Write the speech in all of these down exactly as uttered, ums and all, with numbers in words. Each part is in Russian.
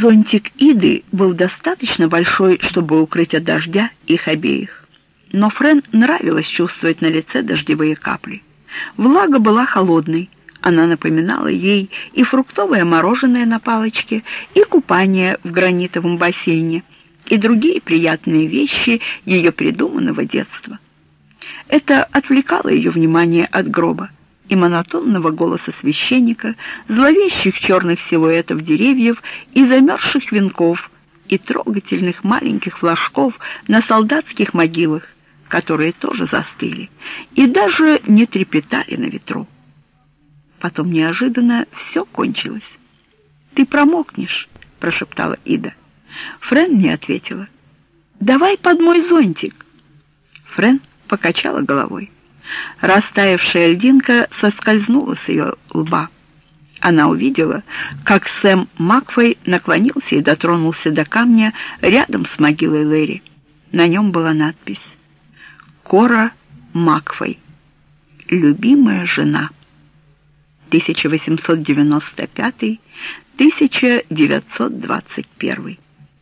Зонтик Иды был достаточно большой, чтобы укрыть от дождя их обеих. Но Френ нравилось чувствовать на лице дождевые капли. Влага была холодной. Она напоминала ей и фруктовое мороженое на палочке, и купание в гранитовом бассейне, и другие приятные вещи ее придуманного детства. Это отвлекало ее внимание от гроба и монотонного голоса священника, зловещих черных силуэтов деревьев и замерзших венков, и трогательных маленьких флажков на солдатских могилах, которые тоже застыли и даже не трепетали на ветру. Потом неожиданно все кончилось. «Ты промокнешь», — прошептала Ида. Френ не ответила. «Давай под мой зонтик». Френ покачала головой. Растаявшая льдинка соскользнула с ее лба. Она увидела, как Сэм Макфей наклонился и дотронулся до камня рядом с могилой Лэри. На нем была надпись: «Кора Макфей. Любимая жена. тысяча восемьсот девяносто пятый — тысяча девятьсот двадцать первый».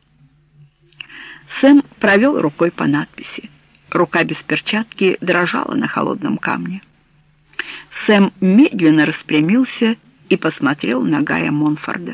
Сэм провел рукой по надписи. Рука без перчатки дрожала на холодном камне. Сэм медленно распрямился и посмотрел на Гая Монфорда.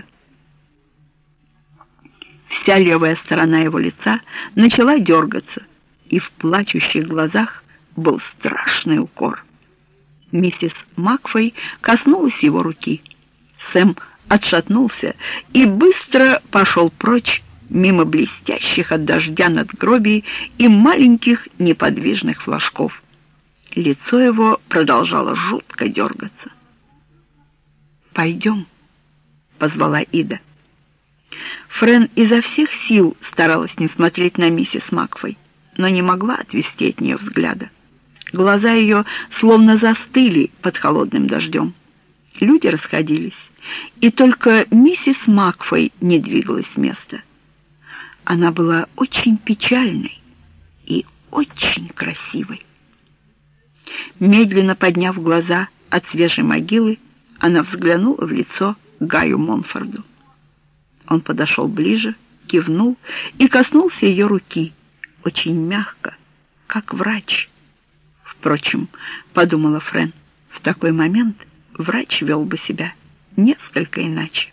Вся левая сторона его лица начала дергаться, и в плачущих глазах был страшный укор. Миссис Макфей коснулась его руки. Сэм отшатнулся и быстро пошел прочь, мимо блестящих от дождя надгробий и маленьких неподвижных флажков. Лицо его продолжало жутко дергаться. «Пойдем», — позвала Ида. Френ изо всех сил старалась не смотреть на миссис Макфей, но не могла отвести от нее взгляда. Глаза ее словно застыли под холодным дождем. Люди расходились, и только миссис Макфей не двигалась с места. Она была очень печальной и очень красивой. Медленно подняв глаза от свежей могилы, она взглянула в лицо Гаю Монфорду. Он подошел ближе, кивнул и коснулся ее руки, очень мягко, как врач. Впрочем, подумала Френ, в такой момент врач вел бы себя несколько иначе.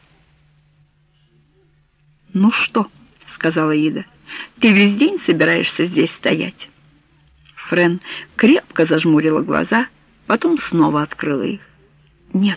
«Ну что?» — сказала Ида. «Ты весь день собираешься здесь стоять?» Френ крепко зажмурила глаза, потом снова открыла их. «Нет,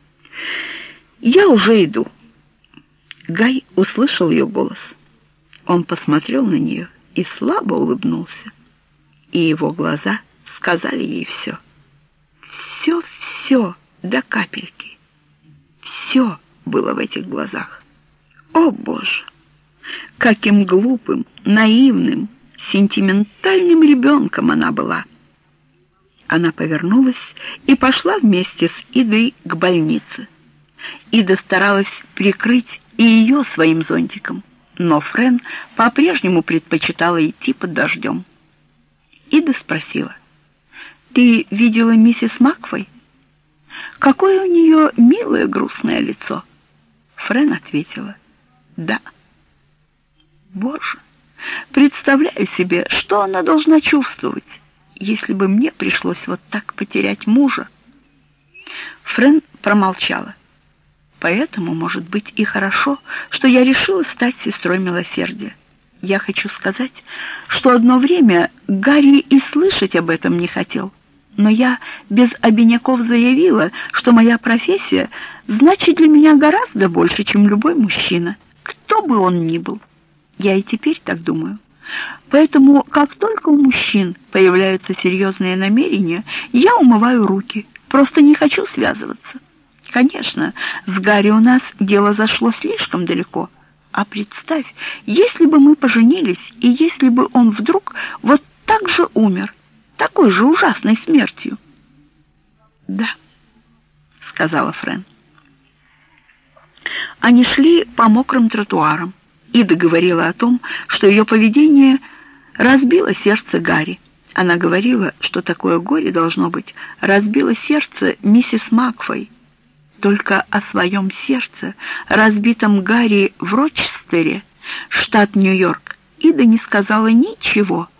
я уже иду». Гай услышал ее голос. Он посмотрел на нее и слабо улыбнулся, и его глаза сказали ей все. Все-все до капельки. Все было в этих глазах. О, Боже! Каким глупым, наивным, сентиментальным ребенком она была. Она повернулась и пошла вместе с Идой к больнице. Ида старалась прикрыть и ее своим зонтиком, но Френ по-прежнему предпочитала идти под дождем. Ида спросила: «Ты видела миссис Макфей? Какое у нее милое грустное лицо?» Френ ответила: «Да». Боже, представляю себе, что она должна чувствовать, если бы мне пришлось вот так потерять мужа. Френ промолчала. Поэтому, может быть, и хорошо, что я решила стать сестрой милосердия. Я хочу сказать, что одно время Гарри и слышать об этом не хотел, но я без обиняков заявила, что моя профессия значит для меня гораздо больше, чем любой мужчина, кто бы он ни был. Я и теперь так думаю. Поэтому, как только у мужчин появляются серьезные намерения, я умываю руки, просто не хочу связываться. Конечно, с Гарри у нас дело зашло слишком далеко. А представь, если бы мы поженились, и если бы он вдруг вот так же умер, такой же ужасной смертью. «Да», — сказала Френ. Они шли по мокрым тротуарам. Ида говорила о том, что ее поведение разбило сердце Гарри. Она говорила, что такое горе, должно быть, разбило сердце миссис Макфей. Только о своем сердце, разбитом Гарри в Рочестере, штат Нью-Йорк, Ида не сказала ничего,